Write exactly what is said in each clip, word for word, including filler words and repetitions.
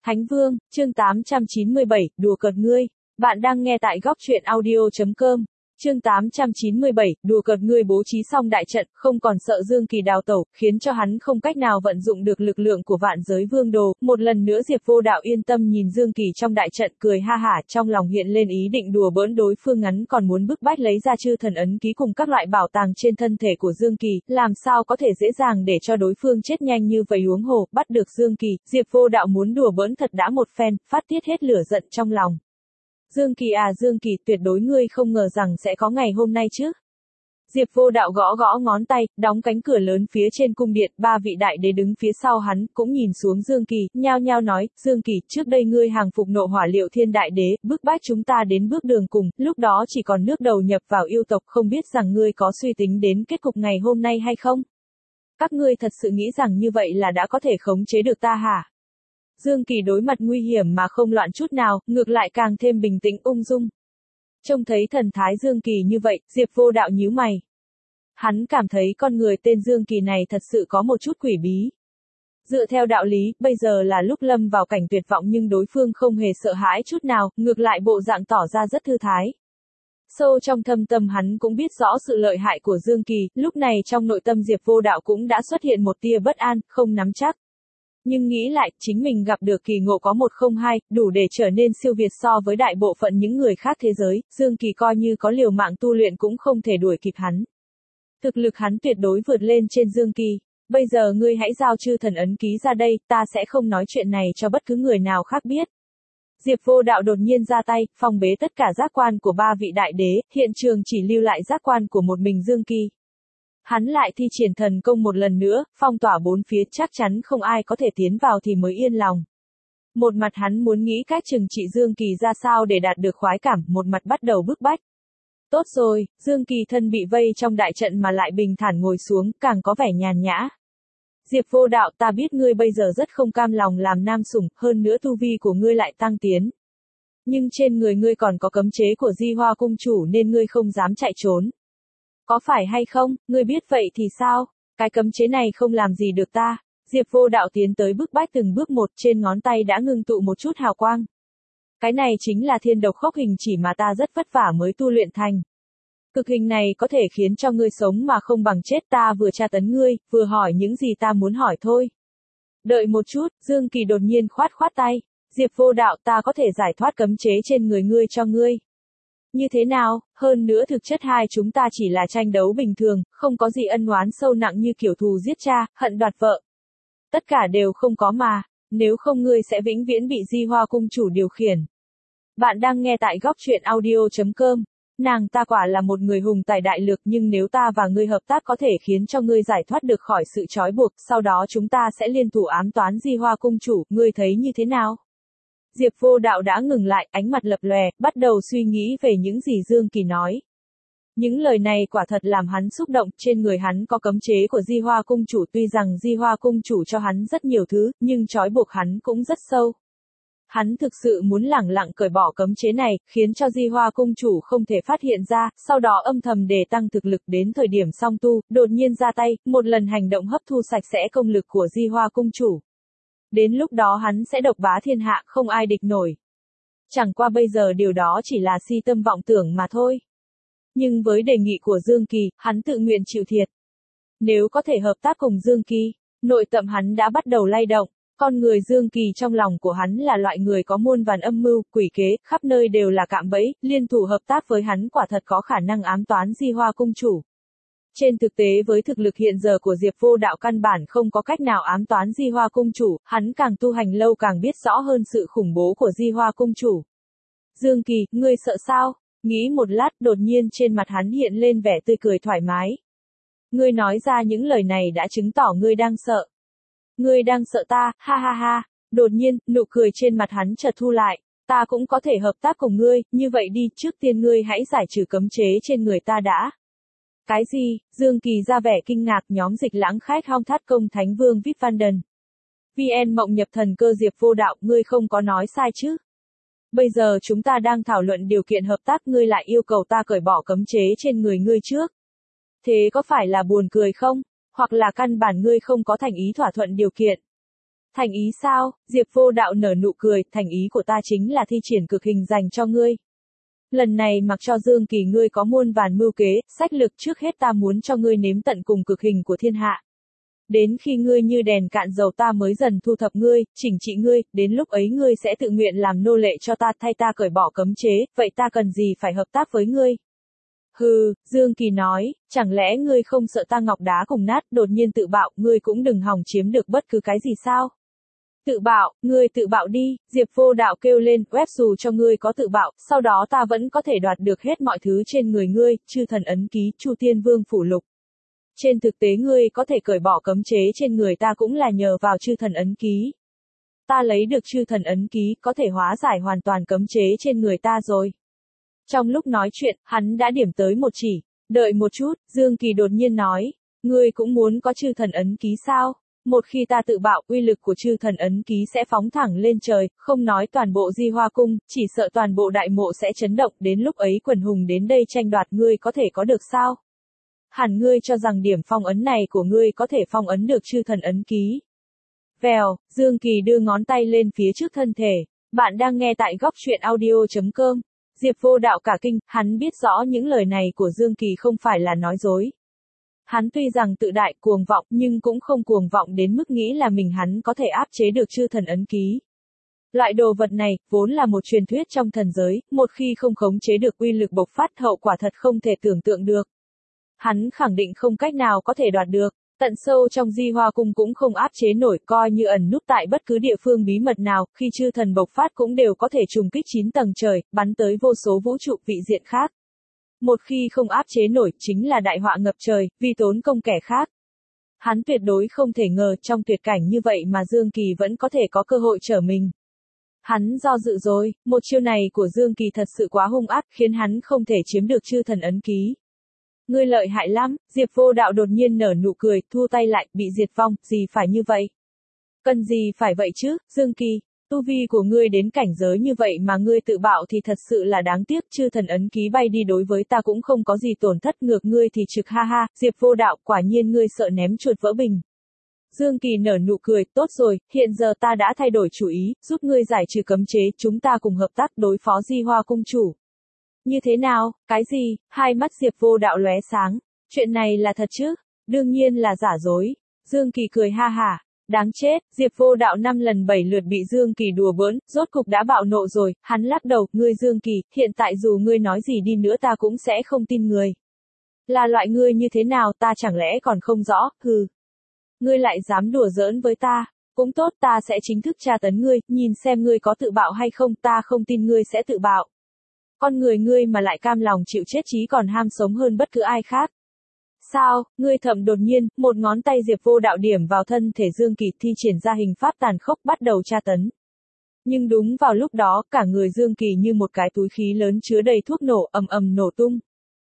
Thánh Vương, chương tám trăm chín mươi bảy, đùa cợt ngươi. Bạn đang nghe tại góc truyện audio.com. Chương tám trăm chín mươi bảy, đùa cợt ngươi bố trí xong đại trận, không còn sợ Dương Kỳ đào tẩu, khiến cho hắn không cách nào vận dụng được lực lượng của vạn giới vương đồ. Một lần nữa Diệp Vô Đạo yên tâm nhìn Dương Kỳ trong đại trận, cười ha hả, trong lòng hiện lên ý định đùa bỡn đối phương, ngắn còn muốn bức bách lấy ra chư thần ấn ký cùng các loại bảo tàng trên thân thể của Dương Kỳ, làm sao có thể dễ dàng để cho đối phương chết nhanh như vậy. Huống hồ, bắt được Dương Kỳ, Diệp Vô Đạo muốn đùa bỡn thật đã một phen, phát tiết hết lửa giận trong lòng. Dương Kỳ à Dương Kỳ, tuyệt đối ngươi không ngờ rằng sẽ có ngày hôm nay chứ. Diệp Vô Đạo gõ gõ ngón tay, đóng cánh cửa lớn phía trên cung điện, ba vị đại đế đứng phía sau hắn, cũng nhìn xuống Dương Kỳ, nhao nhao nói, Dương Kỳ, trước đây ngươi hàng phục nộ hỏa Liệu Thiên đại đế, bức bách chúng ta đến bước đường cùng, lúc đó chỉ còn nước đầu nhập vào yêu tộc, không biết rằng ngươi có suy tính đến kết cục ngày hôm nay hay không? Các ngươi thật sự nghĩ rằng như vậy là đã có thể khống chế được ta hả? Dương Kỳ đối mặt nguy hiểm mà không loạn chút nào, ngược lại càng thêm bình tĩnh ung dung. Trông thấy thần thái Dương Kỳ như vậy, Diệp Vô Đạo nhíu mày. Hắn cảm thấy con người tên Dương Kỳ này thật sự có một chút quỷ bí. Dựa theo đạo lý, bây giờ là lúc lâm vào cảnh tuyệt vọng nhưng đối phương không hề sợ hãi chút nào, ngược lại bộ dạng tỏ ra rất thư thái. Sâu trong thâm tâm hắn cũng biết rõ sự lợi hại của Dương Kỳ, lúc này trong nội tâm Diệp Vô Đạo cũng đã xuất hiện một tia bất an, không nắm chắc. Nhưng nghĩ lại, chính mình gặp được kỳ ngộ có một không hai, đủ để trở nên siêu việt so với đại bộ phận những người khác thế giới, Dương Kỳ coi như có liều mạng tu luyện cũng không thể đuổi kịp hắn. Thực lực hắn tuyệt đối vượt lên trên Dương Kỳ, bây giờ ngươi hãy giao chư thần ấn ký ra đây, ta sẽ không nói chuyện này cho bất cứ người nào khác biết. Diệp Vô Đạo đột nhiên ra tay, phong bế tất cả giác quan của ba vị đại đế, hiện trường chỉ lưu lại giác quan của một mình Dương Kỳ. Hắn lại thi triển thần công một lần nữa, phong tỏa bốn phía, chắc chắn không ai có thể tiến vào thì mới yên lòng. Một mặt hắn muốn nghĩ cách trừng trị Dương Kỳ ra sao để đạt được khoái cảm, một mặt bắt đầu bức bách. Tốt rồi, Dương Kỳ thân bị vây trong đại trận mà lại bình thản ngồi xuống, càng có vẻ nhàn nhã. Diệp Vô Đạo, ta biết ngươi bây giờ rất không cam lòng làm nam sủng, hơn nữa tu vi của ngươi lại tăng tiến. Nhưng trên người ngươi còn có cấm chế của Di Hoa cung chủ nên ngươi không dám chạy trốn. Có phải hay không, ngươi biết vậy thì sao? Cái cấm chế này không làm gì được ta. Diệp Vô Đạo tiến tới bức bách từng bước một, trên ngón tay đã ngưng tụ một chút hào quang. Cái này chính là thiên độc khốc hình chỉ mà ta rất vất vả mới tu luyện thành. Cực hình này có thể khiến cho ngươi sống mà không bằng chết, ta vừa tra tấn ngươi, vừa hỏi những gì ta muốn hỏi thôi. Đợi một chút, Dương Kỳ đột nhiên khoát khoát tay. Diệp Vô Đạo, ta có thể giải thoát cấm chế trên người ngươi cho ngươi. Như thế nào, hơn nữa thực chất hai chúng ta chỉ là tranh đấu bình thường, không có gì ân oán sâu nặng như kiểu thù giết cha, hận đoạt vợ. Tất cả đều không có mà, nếu không ngươi sẽ vĩnh viễn bị Di Hoa cung chủ điều khiển. Bạn đang nghe tại góc truyện audio.com. Nàng ta quả là một người hùng tài đại lược, nhưng nếu ta và ngươi hợp tác có thể khiến cho ngươi giải thoát được khỏi sự trói buộc, sau đó chúng ta sẽ liên thủ ám toán Di Hoa cung chủ, ngươi thấy như thế nào? Diệp Vô Đạo đã ngừng lại, ánh mặt lập lòe, bắt đầu suy nghĩ về những gì Dương Kỳ nói. Những lời này quả thật làm hắn xúc động, trên người hắn có cấm chế của Di Hoa cung chủ, tuy rằng Di Hoa cung chủ cho hắn rất nhiều thứ, nhưng trói buộc hắn cũng rất sâu. Hắn thực sự muốn lẳng lặng cởi bỏ cấm chế này, khiến cho Di Hoa cung chủ không thể phát hiện ra, sau đó âm thầm để tăng thực lực, đến thời điểm song tu, đột nhiên ra tay, một lần hành động hấp thu sạch sẽ công lực của Di Hoa cung chủ. Đến lúc đó hắn sẽ độc bá thiên hạ, không ai địch nổi. Chẳng qua bây giờ điều đó chỉ là si tâm vọng tưởng mà thôi. Nhưng với đề nghị của Dương Kỳ, hắn tự nguyện chịu thiệt. Nếu có thể hợp tác cùng Dương Kỳ, nội tâm hắn đã bắt đầu lay động. Con người Dương Kỳ trong lòng của hắn là loại người có muôn vàn âm mưu, quỷ kế, khắp nơi đều là cạm bẫy, liên thủ hợp tác với hắn quả thật có khả năng ám toán Di Hoa cung chủ. Trên thực tế với thực lực hiện giờ của Diệp Vô Đạo căn bản không có cách nào ám toán Di Hoa cung chủ, hắn càng tu hành lâu càng biết rõ hơn sự khủng bố của Di Hoa cung chủ. Dương Kỳ, ngươi sợ sao? Nghĩ một lát, đột nhiên trên mặt hắn hiện lên vẻ tươi cười thoải mái. Ngươi nói ra những lời này đã chứng tỏ ngươi đang sợ. Ngươi đang sợ ta, ha ha ha. Đột nhiên, nụ cười trên mặt hắn chợt thu lại. Ta cũng có thể hợp tác cùng ngươi, như vậy đi, trước tiên ngươi hãy giải trừ cấm chế trên người ta đã. Cái gì? Dương Kỳ ra vẻ kinh ngạc, nhóm dịch lãng khách hong thắt công Thánh Vương Vip Vanden. vê en mộng nhập thần cơ Diệp Vô Đạo, ngươi không có nói sai chứ? Bây giờ chúng ta đang thảo luận điều kiện hợp tác, ngươi lại yêu cầu ta cởi bỏ cấm chế trên người ngươi trước. Thế có phải là buồn cười không? Hoặc là căn bản ngươi không có thành ý thỏa thuận điều kiện? Thành ý sao? Diệp Vô Đạo nở nụ cười, thành ý của ta chính là thi triển cực hình dành cho ngươi. Lần này mặc cho Dương Kỳ ngươi có muôn vàn mưu kế, sách lược, trước hết ta muốn cho ngươi nếm tận cùng cực hình của thiên hạ. Đến khi ngươi như đèn cạn dầu ta mới dần thu thập ngươi, chỉnh trị ngươi, đến lúc ấy ngươi sẽ tự nguyện làm nô lệ cho ta thay ta cởi bỏ cấm chế, vậy ta cần gì phải hợp tác với ngươi? Hừ, Dương Kỳ nói, chẳng lẽ ngươi không sợ ta ngọc đá cùng nát, đột nhiên tự bạo, ngươi cũng đừng hòng chiếm được bất cứ cái gì sao? Tự bạo, ngươi tự bạo đi, Diệp Vô Đạo kêu lên, web dù cho ngươi có tự bạo, sau đó ta vẫn có thể đoạt được hết mọi thứ trên người ngươi, chư thần ấn ký, Chu Tiên Vương phủ lục. Trên thực tế ngươi có thể cởi bỏ cấm chế trên người ta cũng là nhờ vào chư thần ấn ký. Ta lấy được chư thần ấn ký, có thể hóa giải hoàn toàn cấm chế trên người ta rồi. Trong lúc nói chuyện, hắn đã điểm tới một chỉ. Đợi một chút, Dương Kỳ đột nhiên nói, ngươi cũng muốn có chư thần ấn ký sao? Một khi ta tự bạo, uy lực của chư thần ấn ký sẽ phóng thẳng lên trời, không nói toàn bộ Di Hoa Cung, chỉ sợ toàn bộ đại mộ sẽ chấn động, đến lúc ấy quần hùng đến đây tranh đoạt ngươi có thể có được sao? Hẳn ngươi cho rằng điểm phong ấn này của ngươi có thể phong ấn được chư thần ấn ký. Vèo, Dương Kỳ đưa ngón tay lên phía trước thân thể. Bạn đang nghe tại góc truyện audio chấm com. Diệp Vô Đạo cả kinh, hắn biết rõ những lời này của Dương Kỳ không phải là nói dối. Hắn tuy rằng tự đại cuồng vọng nhưng cũng không cuồng vọng đến mức nghĩ là mình hắn có thể áp chế được chư thần ấn ký. Loại đồ vật này, vốn là một truyền thuyết trong thần giới, một khi không khống chế được uy lực bộc phát hậu quả thật không thể tưởng tượng được. Hắn khẳng định không cách nào có thể đoạt được, tận sâu trong Di Hoa Cung cũng không áp chế nổi, coi như ẩn núp tại bất cứ địa phương bí mật nào, khi chư thần bộc phát cũng đều có thể trùng kích chín tầng trời, bắn tới vô số vũ trụ vị diện khác. Một khi không áp chế nổi, chính là đại họa ngập trời, vì tốn công kẻ khác. Hắn tuyệt đối không thể ngờ trong tuyệt cảnh như vậy mà Dương Kỳ vẫn có thể có cơ hội trở mình. Hắn do dự rồi, một chiêu này của Dương Kỳ thật sự quá hung ác, khiến hắn không thể chiếm được chư thần ấn ký. Ngươi lợi hại lắm, Diệp Vô Đạo đột nhiên nở nụ cười, thu tay lại, bị diệt vong, gì phải như vậy? Cần gì phải vậy chứ, Dương Kỳ, tu vi của ngươi đến cảnh giới như vậy mà ngươi tự bạo thì thật sự là đáng tiếc, chư thần ấn ký bay đi đối với ta cũng không có gì tổn thất, ngược ngươi thì trực ha ha, Diệp Vô Đạo, quả nhiên ngươi sợ ném chuột vỡ bình. Dương Kỳ nở nụ cười, tốt rồi, hiện giờ ta đã thay đổi chủ ý, giúp ngươi giải trừ cấm chế, chúng ta cùng hợp tác đối phó Di Hoa Cung chủ. Như thế nào, cái gì, hai mắt Diệp Vô Đạo lóe sáng, chuyện này là thật chứ, đương nhiên là giả dối, Dương Kỳ cười ha hả, đáng chết, Diệp Vô Đạo năm lần bảy lượt bị Dương Kỳ đùa bỡn, rốt cục đã bạo nộ rồi, hắn lắc đầu, ngươi Dương Kỳ, hiện tại dù ngươi nói gì đi nữa ta cũng sẽ không tin người. Là loại ngươi như thế nào ta chẳng lẽ còn không rõ, hừ. Ngươi lại dám đùa giỡn với ta, cũng tốt ta sẽ chính thức tra tấn ngươi, nhìn xem ngươi có tự bạo hay không, ta không tin ngươi sẽ tự bạo. Con người ngươi mà lại cam lòng chịu chết chí còn ham sống hơn bất cứ ai khác. Sao, ngươi thầm đột nhiên, một ngón tay Diệp Vô Đạo điểm vào thân thể Dương Kỳ thi triển ra hình pháp tàn khốc bắt đầu tra tấn. Nhưng đúng vào lúc đó, cả người Dương Kỳ như một cái túi khí lớn chứa đầy thuốc nổ ầm ầm nổ tung.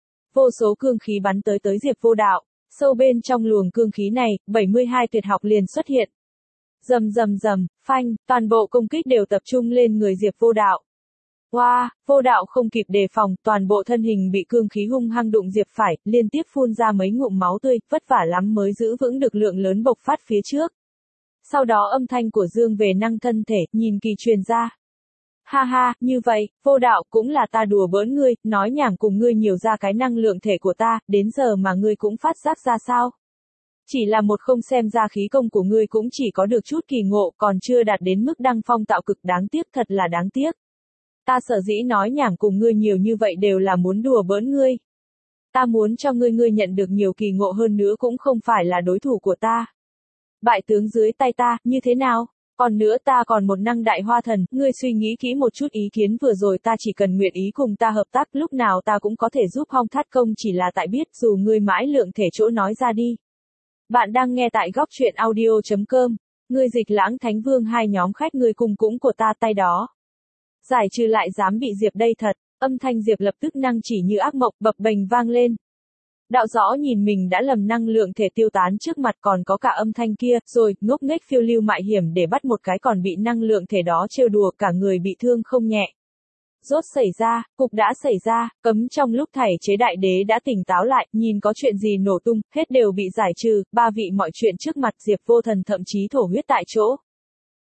Vô số cương khí bắn tới tới Diệp Vô Đạo, sâu bên trong luồng cương khí này, bảy mươi hai tuyệt học liền xuất hiện. Rầm rầm rầm, phanh, toàn bộ công kích đều tập trung lên người Diệp Vô Đạo. Wow, Vô Đạo không kịp đề phòng, toàn bộ thân hình bị cương khí hung hăng đụng Diệp phải, liên tiếp phun ra mấy ngụm máu tươi, vất vả lắm mới giữ vững được lượng lớn bộc phát phía trước. Sau đó âm thanh của Dương về năng thân thể, nhìn Kỳ truyền ra. Ha ha, như vậy, Vô Đạo cũng là ta đùa bỡn ngươi, nói nhảm cùng ngươi nhiều ra cái năng lượng thể của ta, đến giờ mà ngươi cũng phát giác ra sao? Chỉ là một không xem ra khí công của ngươi cũng chỉ có được chút kỳ ngộ, còn chưa đạt đến mức đăng phong tạo cực, đáng tiếc, thật là đáng tiếc. Ta sở dĩ nói nhảm cùng ngươi nhiều như vậy đều là muốn đùa bỡn ngươi. Ta muốn cho ngươi ngươi nhận được nhiều kỳ ngộ hơn nữa cũng không phải là đối thủ của ta. Bại tướng dưới tay ta, như thế nào? Còn nữa ta còn một năng đại hoa thần, ngươi suy nghĩ kỹ một chút ý kiến vừa rồi ta chỉ cần nguyện ý cùng ta hợp tác lúc nào ta cũng có thể giúp Hong Thát Công chỉ là tại biết dù ngươi mãi lượng thể chỗ nói ra đi. Bạn đang nghe tại góc truyện audio chấm com, ngươi Dịch Lãng Thánh Vương hai nhóm khách ngươi cùng cũng của ta tay đó. Giải trừ lại dám bị Diệp đây thật, âm thanh Diệp lập tức năng chỉ như ác mộng bập bềnh vang lên. Đạo Rõ nhìn mình đã lầm năng lượng thể tiêu tán trước mặt còn có cả âm thanh kia, rồi, ngốc nghếch phiêu lưu mại hiểm để bắt một cái còn bị năng lượng thể đó trêu đùa cả người bị thương không nhẹ. Rốt xảy ra, cục đã xảy ra, cấm trong lúc thảy chế đại đế đã tỉnh táo lại, nhìn có chuyện gì nổ tung, hết đều bị giải trừ, ba vị mọi chuyện trước mặt Diệp Vô Thần thậm chí thổ huyết tại chỗ.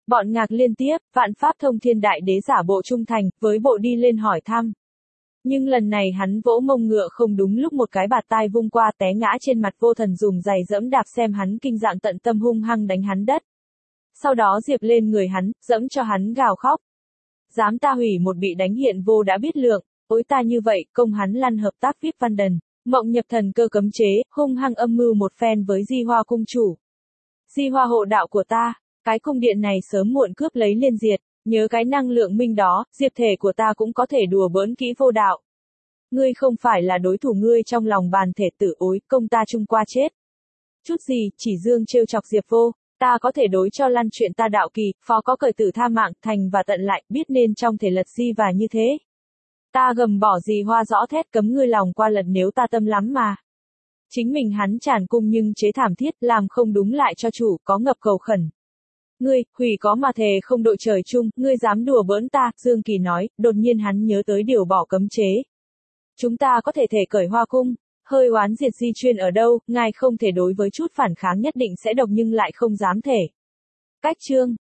Bọn ngạc liên tiếp, vạn pháp thông thiên đại đế giả bộ trung thành, với bộ đi lên hỏi thăm. Nhưng lần này hắn vỗ mông ngựa không đúng lúc một cái bạt tai vung qua té ngã trên mặt vô thần dùng giày dẫm đạp xem hắn kinh dạng tận tâm hung hăng đánh hắn đất. Sau đó diệp lên người hắn, dẫm cho hắn gào khóc. Dám ta hủy một bị đánh hiện vô đã biết lượng, ối ta như vậy, công hắn lăn hợp tác vip văn đần. Mộng nhập thần cơ cấm chế, hung hăng âm mưu một phen với Di Hoa cung chủ. Di Hoa hộ đạo của ta, cái cung điện này sớm muộn cướp lấy liên diệt, nhớ cái năng lượng minh đó, diệp thể của ta cũng có thể đùa bỡn kỹ vô đạo. Ngươi không phải là đối thủ ngươi trong lòng bàn thể tử ối, công ta chung qua chết. Chút gì, chỉ dương trêu chọc diệp vô, ta có thể đối cho lăn chuyện ta đạo kỳ, phó có cởi tử tha mạng, thành và tận lại, biết nên trong thể lật di và như thế. Ta gầm bỏ Di Hoa rõ thét cấm ngươi lòng qua lật nếu ta tâm lắm mà. Chính mình hắn tràn cung nhưng chế thảm thiết, làm không đúng lại cho chủ, có ngập cầu khẩn. Ngươi, hủy có mà thề không đội trời chung, ngươi dám đùa bỡn ta, Dương Kỳ nói, đột nhiên hắn nhớ tới điều bỏ cấm chế. Chúng ta có thể thể cởi hoa cung, hơi oán diệt di chuyên ở đâu, ngài không thể đối với chút phản kháng nhất định sẽ độc nhưng lại không dám thể. Cách chương